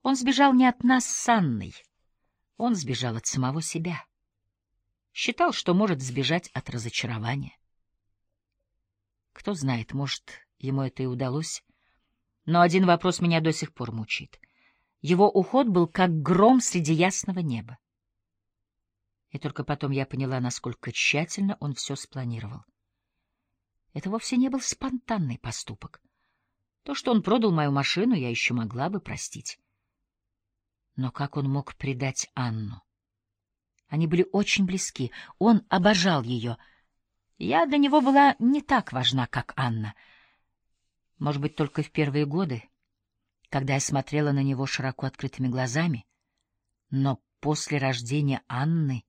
Он сбежал не от нас с Анной, он сбежал от самого себя. Считал, что может сбежать от разочарования. Кто знает, может, ему это и удалось. Но один вопрос меня до сих пор мучает. Его уход был как гром среди ясного неба. И только потом я поняла, насколько тщательно он все спланировал. Это вовсе не был спонтанный поступок. То, что он продал мою машину, я еще могла бы простить. Но как он мог предать Анну? Они были очень близки, он обожал ее. Я для него была не так важна, как Анна. Может быть, только в первые годы, когда я смотрела на него широко открытыми глазами, но после рождения Анны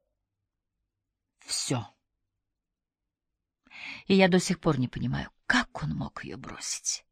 все. И я до сих пор не понимаю, как он мог ее бросить.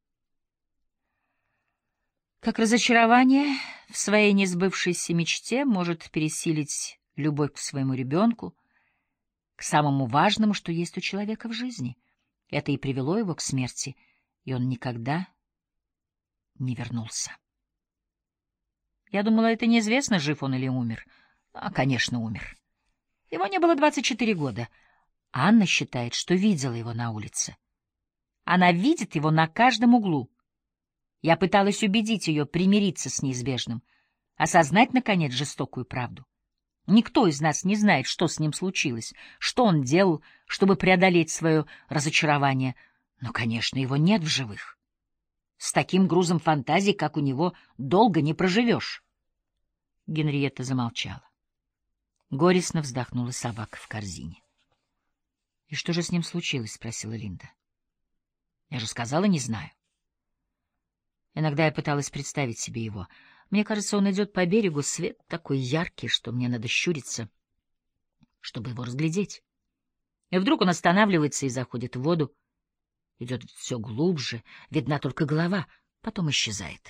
Как разочарование в своей несбывшейся мечте может пересилить любовь к своему ребенку, к самому важному, что есть у человека в жизни. Это и привело его к смерти, и он никогда не вернулся. Я думала, это неизвестно, жив он или умер. А, конечно, умер. Ему не было 24 года. Анна считает, что видела его на улице. Она видит его на каждом углу. Я пыталась убедить ее примириться с неизбежным, осознать, наконец, жестокую правду. Никто из нас не знает, что с ним случилось, что он делал, чтобы преодолеть свое разочарование. Но, конечно, его нет в живых. С таким грузом фантазий, как у него, долго не проживешь. Генриетта замолчала. Горестно вздохнула собака в корзине. — И что же с ним случилось? — спросила Линда. — Я же сказала, не знаю. Иногда я пыталась представить себе его. Мне кажется, он идет по берегу, свет такой яркий, что мне надо щуриться, чтобы его разглядеть. И вдруг он останавливается и заходит в воду, идет все глубже, видна только голова, потом исчезает.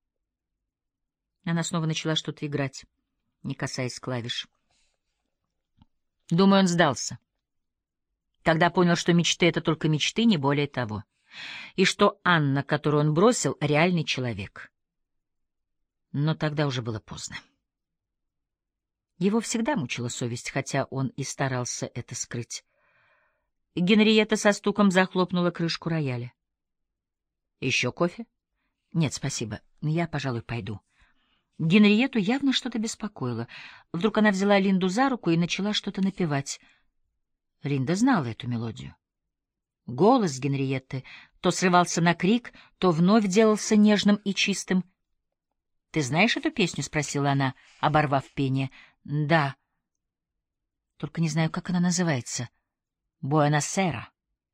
Она снова начала что-то играть, не касаясь клавиш. Думаю, он сдался. Когда понял, что мечты — это только мечты, не более того. И что Анна, которую он бросил, — реальный человек. Но тогда уже было поздно. Его всегда мучила совесть, хотя он и старался это скрыть. Генриетта со стуком захлопнула крышку рояля. — Еще кофе? — Нет, спасибо. Я, пожалуй, пойду. Генриетту явно что-то беспокоило. Вдруг она взяла Линду за руку и начала что-то напевать. Линда знала эту мелодию. Голос Генриетты то срывался на крик, то вновь делался нежным и чистым. — Ты знаешь эту песню? — спросила она, оборвав пение. — Да. Только не знаю, как она называется. «Буэносера».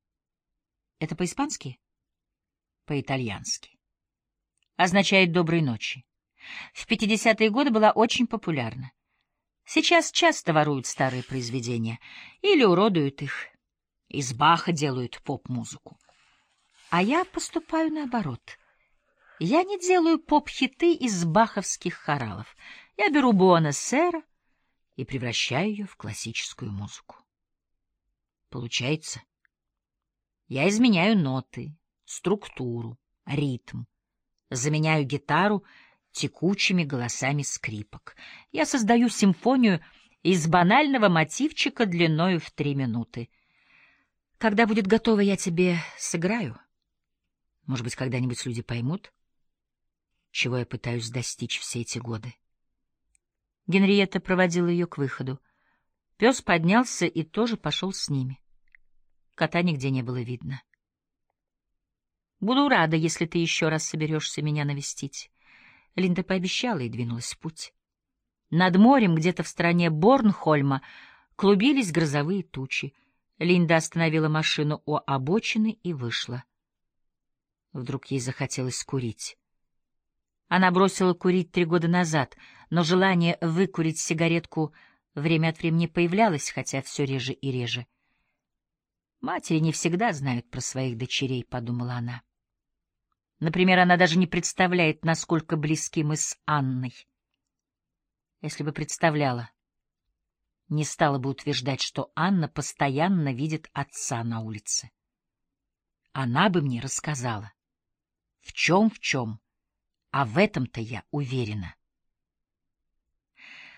Это по-испански? По-итальянски. Означает «доброй ночи». В 50-е годы была очень популярна. Сейчас часто воруют старые произведения или уродуют их. Из Баха делают поп-музыку. А я поступаю наоборот. Я не делаю поп-хиты из баховских хоралов. Я беру буэносера и превращаю ее в классическую музыку. Получается, я изменяю ноты, структуру, ритм, заменяю гитару текучими голосами скрипок. Я создаю симфонию из банального мотивчика длиною в 3 минуты. Когда будет готово, я тебе сыграю. Может быть, когда-нибудь люди поймут, чего я пытаюсь достичь все эти годы. Генриетта проводила ее к выходу. Пес поднялся и тоже пошел с ними. Кота нигде не было видно. «Буду рада, если ты еще раз соберешься меня навестить». Линда пообещала и двинулась в путь. Над морем, где-то в стороне Борнхольма, клубились грозовые тучи. Линда остановила машину у обочины и вышла. Вдруг ей захотелось курить. Она бросила курить 3 года назад, но желание выкурить сигаретку время от времени появлялось, хотя все реже и реже. «Матери не всегда знают про своих дочерей», — подумала она. Например, она даже не представляет, насколько близки мы с Анной. Если бы представляла, не стала бы утверждать, что Анна постоянно видит отца на улице. Она бы мне рассказала, в чем, А в этом-то я уверена.